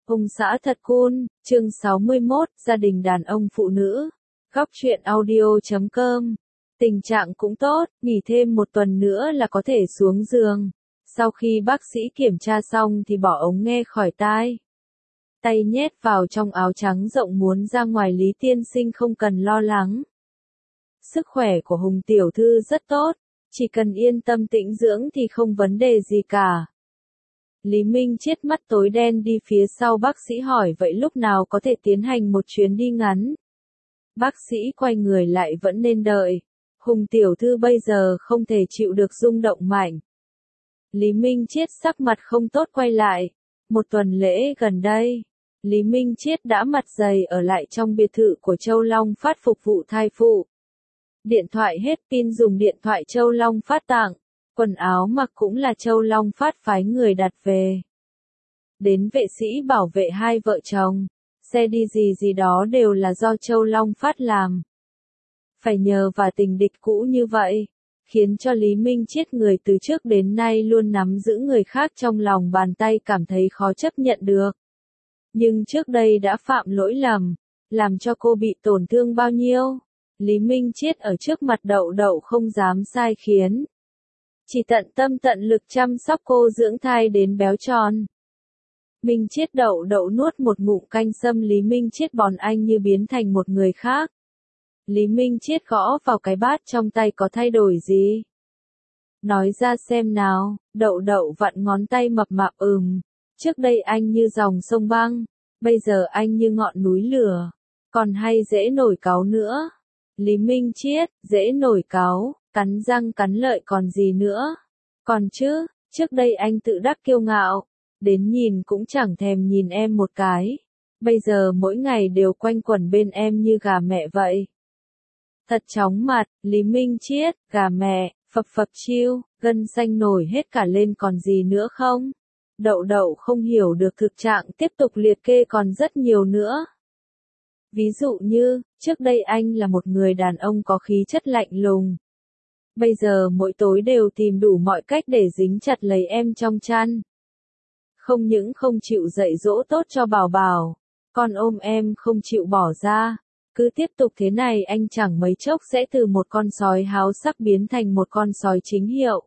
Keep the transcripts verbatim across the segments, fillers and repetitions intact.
Ông xã thật cool, chương sáu mươi mốt, gia đình đàn ông phụ nữ. Góc truyện audio chấm com. Tình trạng cũng tốt, nghỉ thêm một tuần nữa là có thể xuống giường. Sau khi bác sĩ kiểm tra xong thì bỏ ống nghe khỏi tai. Tay nhét vào trong áo trắng rộng muốn ra ngoài Lý tiên sinh không cần lo lắng. Sức khỏe của Hùng tiểu thư rất tốt, chỉ cần yên tâm tĩnh dưỡng thì không vấn đề gì cả. Lý Minh Chiết mắt tối đen đi phía sau bác sĩ hỏi vậy lúc nào có thể tiến hành một chuyến đi ngắn. Bác sĩ quay người lại vẫn nên đợi. Hùng tiểu thư bây giờ không thể chịu được rung động mạnh. Lý Minh Chiết sắc mặt không tốt quay lại. Một tuần lễ gần đây, Lý Minh Chiết đã mặt dày ở lại trong biệt thự của Châu Long Phát phục vụ thai phụ. Điện thoại hết pin dùng điện thoại Châu Long Phát tặng. Quần áo mặc cũng là Châu Long Phát phái người đặt về. Đến vệ sĩ bảo vệ hai vợ chồng, xe đi gì gì đó đều là do Châu Long Phát làm. Phải nhờ vào tình địch cũ như vậy, khiến cho Lý Minh Chiết người từ trước đến nay luôn nắm giữ người khác trong lòng bàn tay cảm thấy khó chấp nhận được. Nhưng trước đây đã phạm lỗi lầm, làm cho cô bị tổn thương bao nhiêu, Lý Minh Chiết ở trước mặt Đậu Đậu không dám sai khiến. Chỉ tận tâm tận lực chăm sóc cô dưỡng thai đến béo tròn. Minh Chiết Đậu Đậu nuốt một ngụm canh sâm Lý Minh Chiết bòn anh như biến thành một người khác. Lý Minh Chiết gõ vào cái bát trong tay có thay đổi gì? Nói ra xem nào, Đậu Đậu vặn ngón tay mập mạp ừm. Trước đây anh như dòng sông băng, bây giờ anh như ngọn núi lửa. Còn hay dễ nổi cáu nữa. Lý Minh Chiết, dễ nổi cáu. Cắn răng cắn lợi còn gì nữa. Còn chứ, trước đây anh tự đắc kiêu ngạo, đến nhìn cũng chẳng thèm nhìn em một cái. Bây giờ mỗi ngày đều quanh quẩn bên em như gà mẹ vậy. Thật chóng mặt, Lý Minh Chiết, gà mẹ, phập phập chiêu, gân xanh nổi hết cả lên còn gì nữa không? Đậu Đậu không hiểu được thực trạng tiếp tục liệt kê còn rất nhiều nữa. Ví dụ như, trước đây anh là một người đàn ông có khí chất lạnh lùng. Bây giờ mỗi tối đều tìm đủ mọi cách để dính chặt lấy em trong chăn. Không những không chịu dạy dỗ tốt cho Bảo Bảo, còn ôm em không chịu bỏ ra. Cứ tiếp tục thế này anh chẳng mấy chốc sẽ từ một con sói háo sắc biến thành một con sói chính hiệu.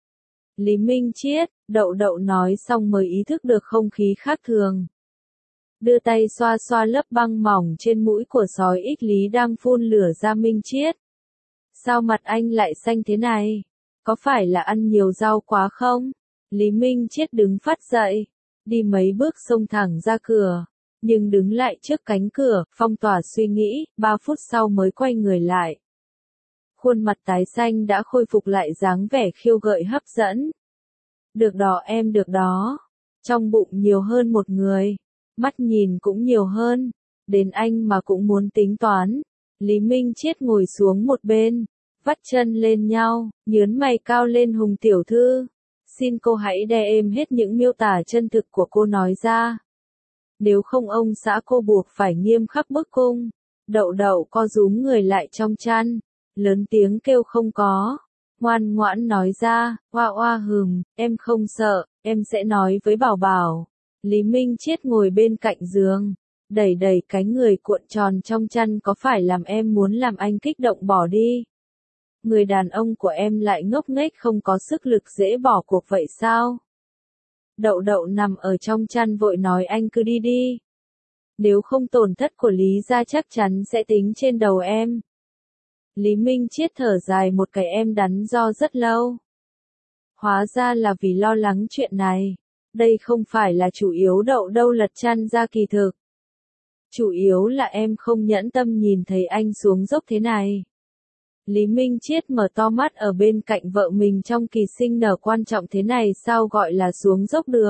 Lý Minh Chiết, Đậu Đậu nói xong mới ý thức được không khí khác thường. Đưa tay xoa xoa lớp băng mỏng trên mũi của sói ích Lý đang phun lửa ra. Minh Chiết. Sao mặt anh lại xanh thế này? Có phải là ăn nhiều rau quá không? Lý Minh Chiết đứng phắt dậy, đi mấy bước xông thẳng ra cửa, nhưng đứng lại trước cánh cửa, phong tỏa suy nghĩ, ba phút sau mới quay người lại. Khuôn mặt tái xanh đã khôi phục lại dáng vẻ khiêu gợi hấp dẫn. Được đó em được đó. Trong bụng nhiều hơn một người, mắt nhìn cũng nhiều hơn, đến anh mà cũng muốn tính toán. Lý Minh Chiết ngồi xuống một bên, vắt chân lên nhau, nhướn mày cao lên. Hùng tiểu thư, xin cô hãy đè êm hết những miêu tả chân thực của cô nói ra. Nếu không ông xã cô buộc phải nghiêm khắc bức cung. Đậu Đậu co rúm người lại trong chăn, lớn tiếng kêu không có. Ngoan ngoãn nói ra, oa oa hừm, em không sợ, em sẽ nói với Bảo Bảo. Lý Minh Chiết ngồi bên cạnh giường, đẩy đẩy cánh người cuộn tròn trong chăn. Có phải làm em muốn làm anh kích động bỏ đi? Người đàn ông của em lại ngốc nghếch không có sức lực dễ bỏ cuộc vậy sao? Đậu Đậu nằm ở trong chăn vội nói anh cứ đi đi. Nếu không tổn thất của Lý gia chắc chắn sẽ tính trên đầu em. Lý Minh Chiết thở dài một cái em đắn do rất lâu. Hóa ra là vì lo lắng chuyện này. Đây không phải là chủ yếu Đậu đâu lật chăn ra kỳ thực. Chủ yếu là em không nhẫn tâm nhìn thấy anh xuống dốc thế này. Lý Minh Chiết mở to mắt ở bên cạnh vợ mình trong kỳ sinh nở quan trọng thế này sao gọi là xuống dốc được.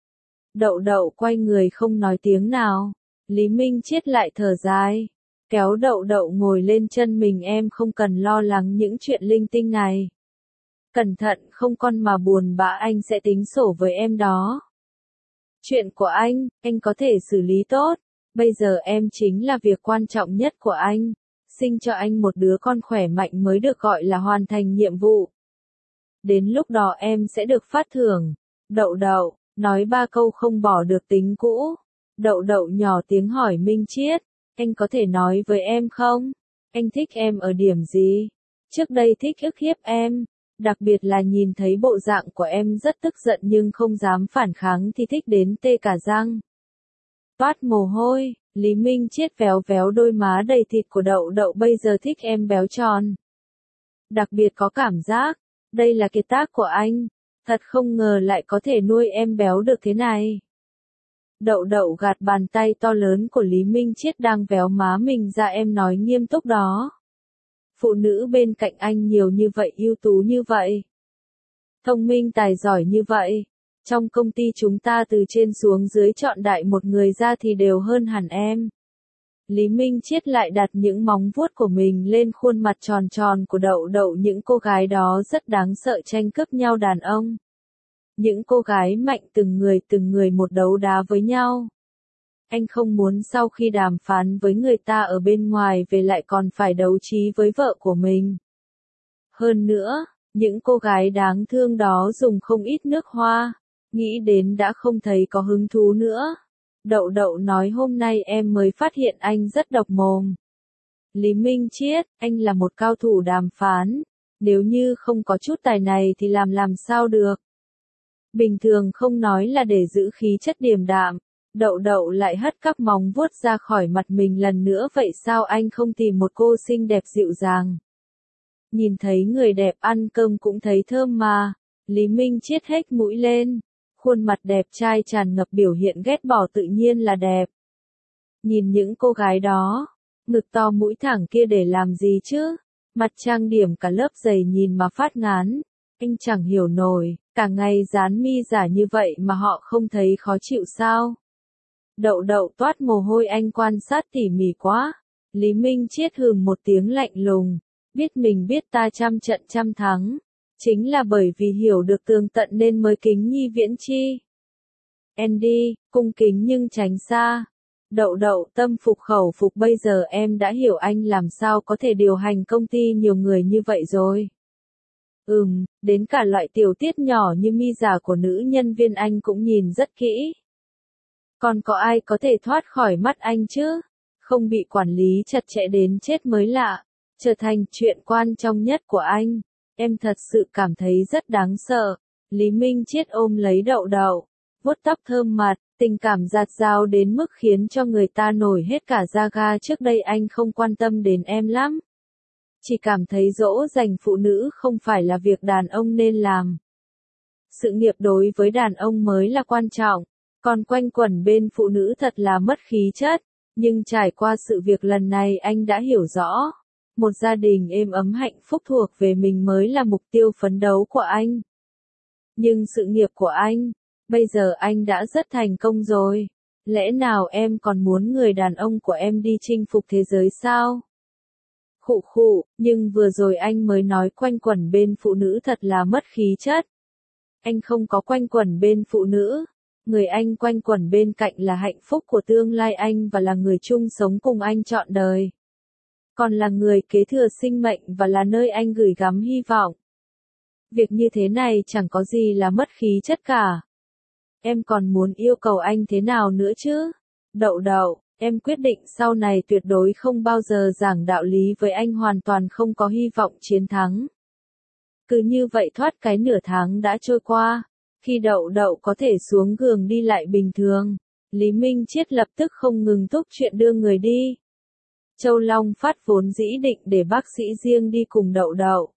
Đậu Đậu quay người không nói tiếng nào. Lý Minh Chiết lại thở dài, kéo Đậu Đậu ngồi lên chân mình. Em không cần lo lắng những chuyện linh tinh này. Cẩn thận không con mà buồn bã anh sẽ tính sổ với em đó. Chuyện của anh, anh có thể xử lý tốt. Bây giờ em chính là việc quan trọng nhất của anh. Sinh cho anh một đứa con khỏe mạnh mới được gọi là hoàn thành nhiệm vụ. Đến lúc đó em sẽ được phát thưởng. Đậu Đậu, nói ba câu không bỏ được tính cũ. Đậu đậu nhỏ tiếng hỏi Minh Chiết, anh có thể nói với em không? Anh thích em ở điểm gì? Trước đây thích ức hiếp em, đặc biệt là nhìn thấy bộ dạng của em rất tức giận nhưng không dám phản kháng thì thích đến tê cả răng. Toát mồ hôi, Lý Minh Chiết véo véo đôi má đầy thịt của đậu đậu, bây giờ thích em béo tròn. Đặc biệt có cảm giác, đây là kiệt tác của anh, thật không ngờ lại có thể nuôi em béo được thế này. Đậu đậu gạt bàn tay to lớn của Lý Minh Chiết đang véo má mình ra, em nói nghiêm túc đó. Phụ nữ bên cạnh anh nhiều như vậy, ưu tú như vậy, thông minh tài giỏi như vậy. Trong công ty chúng ta từ trên xuống dưới chọn đại một người ra thì đều hơn hẳn em. Lý Minh Chiết lại đặt những móng vuốt của mình lên khuôn mặt tròn tròn của đậu đậu, những cô gái đó rất đáng sợ, tranh cướp nhau đàn ông. Những cô gái mạnh từng người từng người một đấu đá với nhau. Anh không muốn sau khi đàm phán với người ta ở bên ngoài về lại còn phải đấu trí với vợ của mình. Hơn nữa, những cô gái đáng thương đó dùng không ít nước hoa, nghĩ đến đã không thấy có hứng thú nữa. Đậu đậu nói hôm nay em mới phát hiện anh rất độc mồm. Lý Minh Chiết, anh là một cao thủ đàm phán, nếu như không có chút tài này thì làm làm sao được. Bình thường không nói là để giữ khí chất điềm đạm, đậu đậu lại hất các móng vuốt ra khỏi mặt mình lần nữa, vậy sao anh không tìm một cô xinh đẹp dịu dàng? Nhìn thấy người đẹp ăn cơm cũng thấy thơm mà. Lý Minh Chiết hếch mũi lên, khuôn mặt đẹp trai tràn ngập biểu hiện ghét bỏ, tự nhiên là đẹp. Nhìn những cô gái đó, ngực to mũi thẳng kia để làm gì chứ? Mặt trang điểm cả lớp dày nhìn mà phát ngán. Anh chẳng hiểu nổi, cả ngày dán mi giả như vậy mà họ không thấy khó chịu sao? Đậu đậu toát mồ hôi, anh quan sát tỉ mỉ quá. Lý Minh Chiết hừ một tiếng lạnh lùng, biết mình biết ta trăm trận trăm thắng. Chính là bởi vì hiểu được tường tận nên mới kính nhi viễn chi. Andy, cung kính nhưng tránh xa. Đậu đậu tâm phục khẩu phục, bây giờ em đã hiểu anh làm sao có thể điều hành công ty nhiều người như vậy rồi. Ừm, đến cả loại tiểu tiết nhỏ như mi giả của nữ nhân viên anh cũng nhìn rất kỹ. Còn có ai có thể thoát khỏi mắt anh chứ? Không bị quản lý chặt chẽ đến chết mới lạ. Trở thành chuyện quan trọng nhất của anh. Em thật sự cảm thấy rất đáng sợ. Lý Minh Chiết ôm lấy đậu đậu, vuốt tóc thơm mặt, tình cảm dạt dào đến mức khiến cho người ta nổi hết cả da ga. Trước đây anh không quan tâm đến em lắm. Chỉ cảm thấy dỗ dành phụ nữ không phải là việc đàn ông nên làm. Sự nghiệp đối với đàn ông mới là quan trọng, còn quanh quẩn bên phụ nữ thật là mất khí chất. Nhưng trải qua sự việc lần này anh đã hiểu rõ. Một gia đình êm ấm hạnh phúc thuộc về mình mới là mục tiêu phấn đấu của anh. Nhưng sự nghiệp của anh, bây giờ anh đã rất thành công rồi. Lẽ nào em còn muốn người đàn ông của em đi chinh phục thế giới sao? Khụ khụ, nhưng vừa rồi anh mới nói quanh quẩn bên phụ nữ thật là mất khí chất. Anh không có quanh quẩn bên phụ nữ. Người anh quanh quẩn bên cạnh là hạnh phúc của tương lai anh và là người chung sống cùng anh trọn đời. Còn là người kế thừa sinh mệnh và là nơi anh gửi gắm hy vọng. Việc như thế này chẳng có gì là mất khí chất cả. Em còn muốn yêu cầu anh thế nào nữa chứ? Đậu đậu, em quyết định sau này tuyệt đối không bao giờ giảng đạo lý với anh, hoàn toàn không có hy vọng chiến thắng. Cứ như vậy thoát cái nửa tháng đã trôi qua. Khi đậu đậu có thể xuống giường đi lại bình thường, Lý Minh Chiết lập tức không ngừng thúc chuyện đưa người đi. Châu Long Phát vốn dĩ định để bác sĩ riêng đi cùng đậu đậu,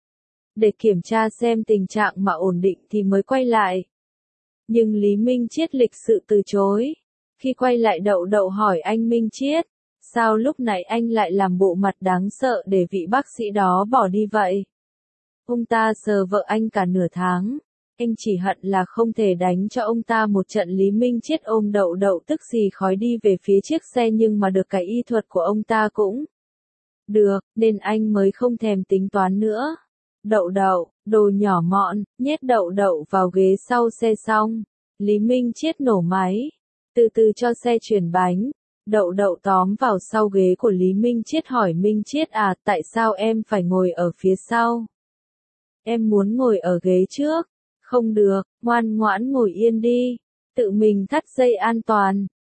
để kiểm tra xem tình trạng mà ổn định thì mới quay lại. Nhưng Lý Minh Chiết lịch sự từ chối. Khi quay lại đậu đậu hỏi anh Minh Chiết, sao lúc nãy anh lại làm bộ mặt đáng sợ để vị bác sĩ đó bỏ đi vậy? Ông ta sờ vợ anh cả nửa tháng. Anh chỉ hận là không thể đánh cho ông ta một trận. Lý Minh Chiết ôm đậu đậu tức xì khói đi về phía chiếc xe, nhưng mà được cái y thuật của ông ta cũng được, nên anh mới không thèm tính toán nữa. Đậu đậu, đồ nhỏ mọn, nhét đậu đậu vào ghế sau xe xong. Lý Minh Chiết nổ máy, từ từ cho xe chuyển bánh. Đậu đậu tóm vào sau ghế của Lý Minh Chiết hỏi Minh Chiết à, tại sao em phải ngồi ở phía sau? Em muốn ngồi ở ghế trước. Không được, ngoan ngoãn ngồi yên đi. Tự mình thắt dây an toàn.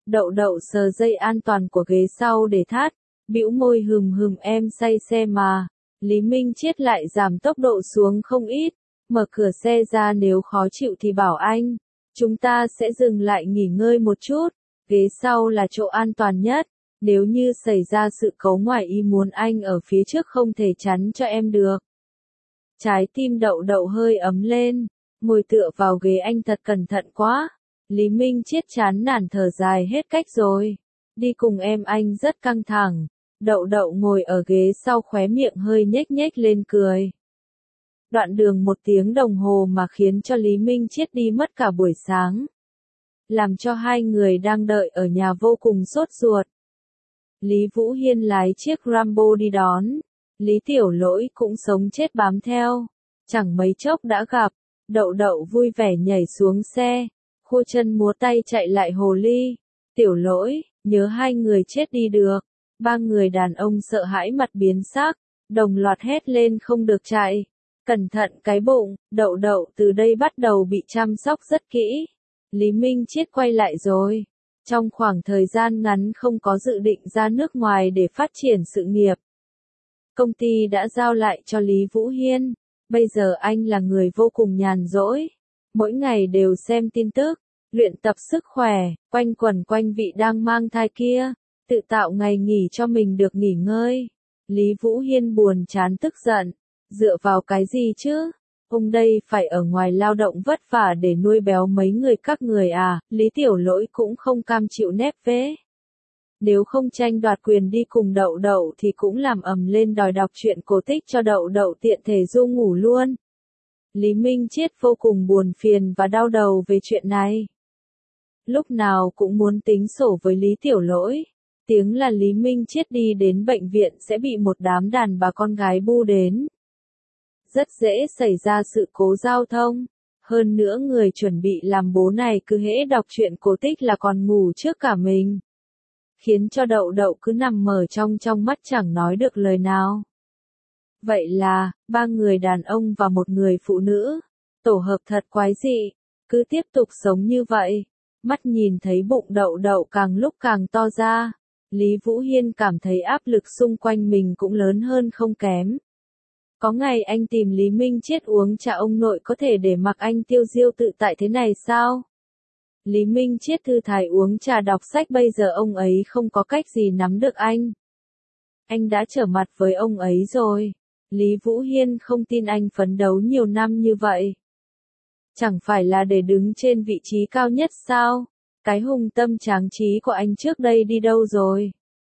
Đậu đậu sờ dây an toàn của ghế sau để thắt, bĩu môi hừm hừm em say xe mà. Lý Minh Triết lại giảm tốc độ xuống không ít, mở cửa xe ra nếu khó chịu thì bảo anh. Chúng ta sẽ dừng lại nghỉ ngơi một chút, ghế sau là chỗ an toàn nhất. Nếu như xảy ra sự cố ngoài ý muốn anh ở phía trước không thể chắn cho em được. Trái tim đậu đậu hơi ấm lên, ngồi tựa vào ghế anh thật cẩn thận quá. Lý Minh Triết chán nản thở dài hết cách rồi. Đi cùng em anh rất căng thẳng. Đậu đậu ngồi ở ghế sau khóe miệng hơi nhếch nhếch lên cười. Đoạn đường một tiếng đồng hồ mà khiến cho Lý Minh Triết đi mất cả buổi sáng. Làm cho hai người đang đợi ở nhà vô cùng sốt ruột. Lý Vũ Hiên lái chiếc Rambo đi đón. Lý Tiểu Lỗi cũng sống chết bám theo. Chẳng mấy chốc đã gặp. Đậu đậu vui vẻ nhảy xuống xe. Khua chân múa tay chạy lại hồ ly. Tiểu Lỗi, nhớ hai người chết đi được. Ba người đàn ông sợ hãi mặt biến sắc. Đồng loạt hét lên không được chạy. Cẩn thận cái bụng, đậu đậu từ đây bắt đầu bị chăm sóc rất kỹ. Lý Minh Triết quay lại rồi. Trong khoảng thời gian ngắn không có dự định ra nước ngoài để phát triển sự nghiệp. Công ty đã giao lại cho Lý Vũ Hiên. Bây giờ anh là người vô cùng nhàn rỗi. Mỗi ngày đều xem tin tức, luyện tập sức khỏe, quanh quẩn quanh vị đang mang thai kia. Tự tạo ngày nghỉ cho mình được nghỉ ngơi. Lý Vũ Hiên buồn chán tức giận. Dựa vào cái gì chứ? Ông đây phải ở ngoài lao động vất vả để nuôi béo mấy người các người à? Lý Tiểu Lỗi cũng không cam chịu nép vế. Nếu không tranh đoạt quyền đi cùng đậu đậu thì cũng làm ầm lên đòi đọc truyện cổ tích cho đậu đậu tiện thể du ngủ luôn. Lý Minh Triết vô cùng buồn phiền và đau đầu về chuyện này. Lúc nào cũng muốn tính sổ với Lý Tiểu Lỗi. Tiếng là Lý Minh Triết đi đến bệnh viện sẽ bị một đám đàn bà con gái bu đến. Rất dễ xảy ra sự cố giao thông. Hơn nữa người chuẩn bị làm bố này cứ hễ đọc truyện cổ tích là còn ngủ trước cả mình. Khiến cho đậu đậu cứ nằm mở trong trong mắt chẳng nói được lời nào. Vậy là, ba người đàn ông và một người phụ nữ. Tổ hợp thật quái dị. Cứ tiếp tục sống như vậy. Mắt nhìn thấy bụng đậu đậu càng lúc càng to ra. Lý Vũ Hiên cảm thấy áp lực xung quanh mình cũng lớn hơn không kém. Có ngày anh tìm Lý Minh Triết uống trà ông nội có thể để mặc anh tiêu diêu tự tại thế này sao? Lý Minh Triết thư thái uống trà đọc sách bây giờ ông ấy không có cách gì nắm được anh. Anh đã trở mặt với ông ấy rồi. Lý Vũ Hiên không tin anh phấn đấu nhiều năm như vậy. Chẳng phải là để đứng trên vị trí cao nhất sao? Cái hùng tâm tráng trí của anh trước đây đi đâu rồi?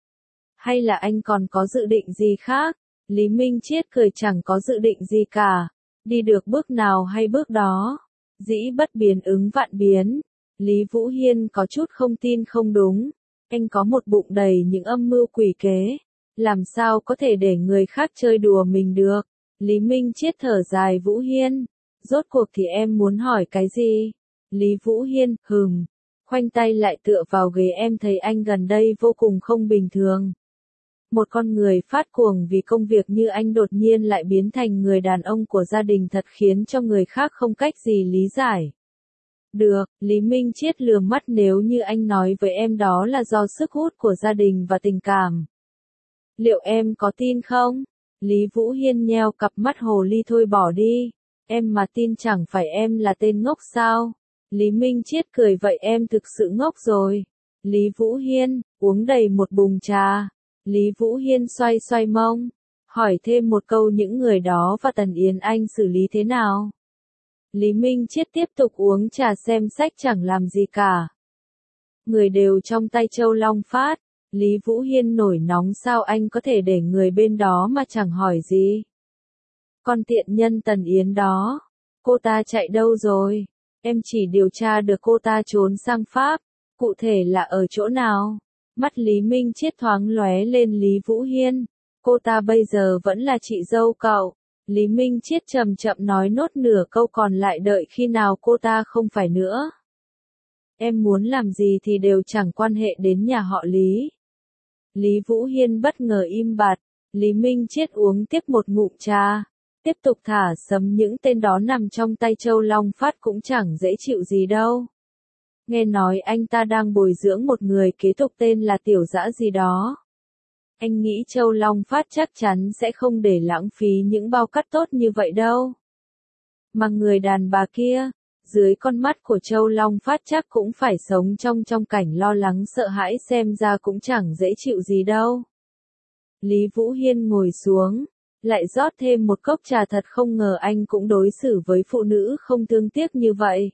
Hay là anh còn có dự định gì khác? Lý Minh Triết cười chẳng có dự định gì cả. Đi được bước nào hay bước đó. Dĩ bất biến ứng vạn biến. Lý Vũ Hiên có chút không tin không đúng. Anh có một bụng đầy những âm mưu quỷ kế. Làm sao có thể để người khác chơi đùa mình được? Lý Minh Triết thở dài Vũ Hiên. Rốt cuộc thì em muốn hỏi cái gì? Lý Vũ Hiên, hừm. Khoanh tay lại tựa vào ghế em thấy anh gần đây vô cùng không bình thường. Một con người phát cuồng vì công việc như anh đột nhiên lại biến thành người đàn ông của gia đình thật khiến cho người khác không cách gì lý giải. Được, Lý Minh Triết lừa mắt nếu như anh nói với em đó là do sức hút của gia đình và tình cảm. Liệu em có tin không? Lý Vũ Hiên nheo cặp mắt hồ ly thôi bỏ đi. Em mà tin chẳng phải em là tên ngốc sao? Lý Minh Triết cười vậy em thực sự ngốc rồi. Lý Vũ Hiên, uống đầy một bùng trà. Lý Vũ Hiên xoay xoay mông. Hỏi thêm một câu những người đó và Tần Yến Anh xử lý thế nào? Lý Minh Triết tiếp tục uống trà xem sách chẳng làm gì cả. Người đều trong tay Châu Long Phát. Lý Vũ Hiên nổi nóng sao anh có thể để người bên đó mà chẳng hỏi gì? Con tiện nhân Tần Yến đó. Cô ta chạy đâu rồi? Em chỉ điều tra được cô ta trốn sang Pháp. Cụ thể là ở chỗ nào? Mắt Lý Minh Triết thoáng lóe lên Lý Vũ Hiên. Cô ta bây giờ vẫn là chị dâu cậu. Lý Minh Triết chậm chậm nói nốt nửa câu còn lại đợi khi nào cô ta không phải nữa. Em muốn làm gì thì đều chẳng quan hệ đến nhà họ Lý. Lý Vũ Hiên bất ngờ im bặt. Lý Minh Triết uống tiếp một ngụm trà. Tiếp tục thả sấm những tên đó nằm trong tay Châu Long Phát cũng chẳng dễ chịu gì đâu. Nghe nói anh ta đang bồi dưỡng một người kế tục tên là Tiểu Dã gì đó. Anh nghĩ Châu Long Phát chắc chắn sẽ không để lãng phí những bao cát tốt như vậy đâu. Mà người đàn bà kia, dưới con mắt của Châu Long Phát chắc cũng phải sống trong trong cảnh lo lắng sợ hãi xem ra cũng chẳng dễ chịu gì đâu. Lý Vũ Hiên ngồi xuống, lại rót thêm một cốc trà thật không ngờ anh cũng đối xử với phụ nữ không thương tiếc như vậy.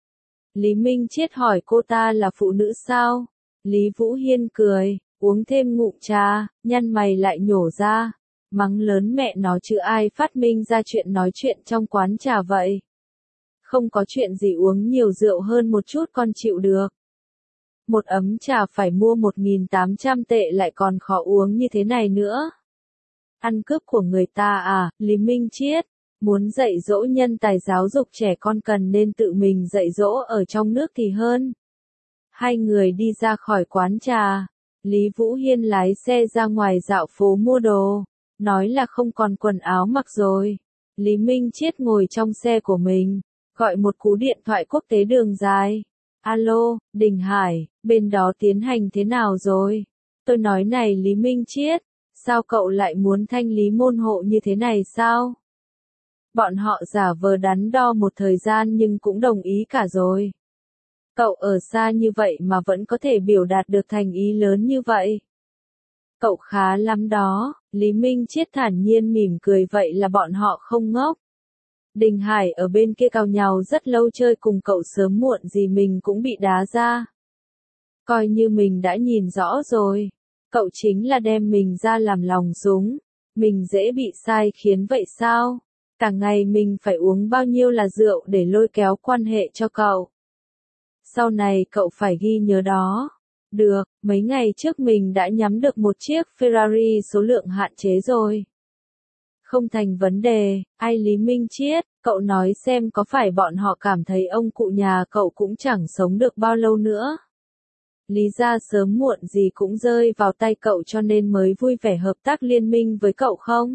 Lý Minh Chiết hỏi cô ta là phụ nữ sao? Lý Vũ Hiên cười, uống thêm ngụm trà, nhăn mày lại nhổ ra. Mắng lớn mẹ nó chứ ai phát minh ra chuyện nói chuyện trong quán trà vậy. Không có chuyện gì uống nhiều rượu hơn một chút con chịu được. Một ấm trà phải mua một nghìn tám trăm tệ lại còn khó uống như thế này nữa. Ăn cướp của người ta à, Lý Minh Chiết. Muốn dạy dỗ nhân tài giáo dục trẻ con cần nên tự mình dạy dỗ ở trong nước thì hơn. Hai người đi ra khỏi quán trà. Lý Vũ Hiên lái xe ra ngoài dạo phố mua đồ. Nói là không còn quần áo mặc rồi. Lý Minh Chiết ngồi trong xe của mình. Gọi một cú điện thoại quốc tế đường dài. Alo, Đình Hải, bên đó tiến hành thế nào rồi? Tôi nói này Lý Minh Chiết. Sao cậu lại muốn thanh lý môn hộ như thế này sao? Bọn họ giả vờ đắn đo một thời gian nhưng cũng đồng ý cả rồi. Cậu ở xa như vậy mà vẫn có thể biểu đạt được thành ý lớn như vậy. Cậu khá lắm đó, Lý Minh Chiết thản nhiên mỉm cười vậy là bọn họ không ngốc. Đình Hải ở bên kia cào nhào rất lâu chơi cùng cậu sớm muộn gì mình cũng bị đá ra. Coi như mình đã nhìn rõ rồi. Cậu chính là đem mình ra làm lòng súng. Mình dễ bị sai khiến vậy sao? Cả ngày mình phải uống bao nhiêu là rượu để lôi kéo quan hệ cho cậu. Sau này cậu phải ghi nhớ đó. Được, mấy ngày trước mình đã nhắm được một chiếc Ferrari số lượng hạn chế rồi. Không thành vấn đề, ai Lý Minh Chiết, cậu nói xem có phải bọn họ cảm thấy ông cụ nhà cậu cũng chẳng sống được bao lâu nữa. Lý ra sớm muộn gì cũng rơi vào tay cậu cho nên mới vui vẻ hợp tác liên minh với cậu không?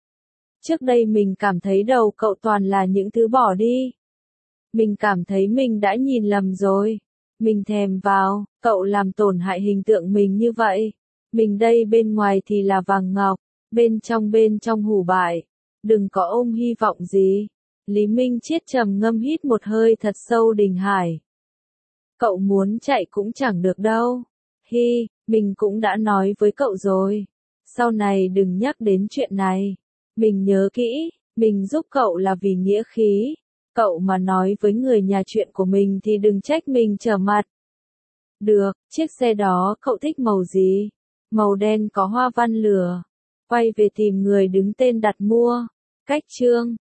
Trước đây mình cảm thấy đầu cậu toàn là những thứ bỏ đi. Mình cảm thấy mình đã nhìn lầm rồi. Mình thèm vào, cậu làm tổn hại hình tượng mình như vậy. Mình đây bên ngoài thì là vàng ngọc, bên trong bên trong hủ bại. Đừng có ôm hy vọng gì. Lý Minh Chiết trầm ngâm hít một hơi thật sâu. Đình Hải. Cậu muốn chạy cũng chẳng được đâu. Hi, mình cũng đã nói với cậu rồi. Sau này đừng nhắc đến chuyện này. Mình nhớ kỹ, mình giúp cậu là vì nghĩa khí. Cậu mà nói với người nhà chuyện của mình thì đừng trách mình trở mặt. Được, chiếc xe đó cậu thích màu gì? Màu đen có hoa văn lửa. Quay về tìm người đứng tên đặt mua. Cách chương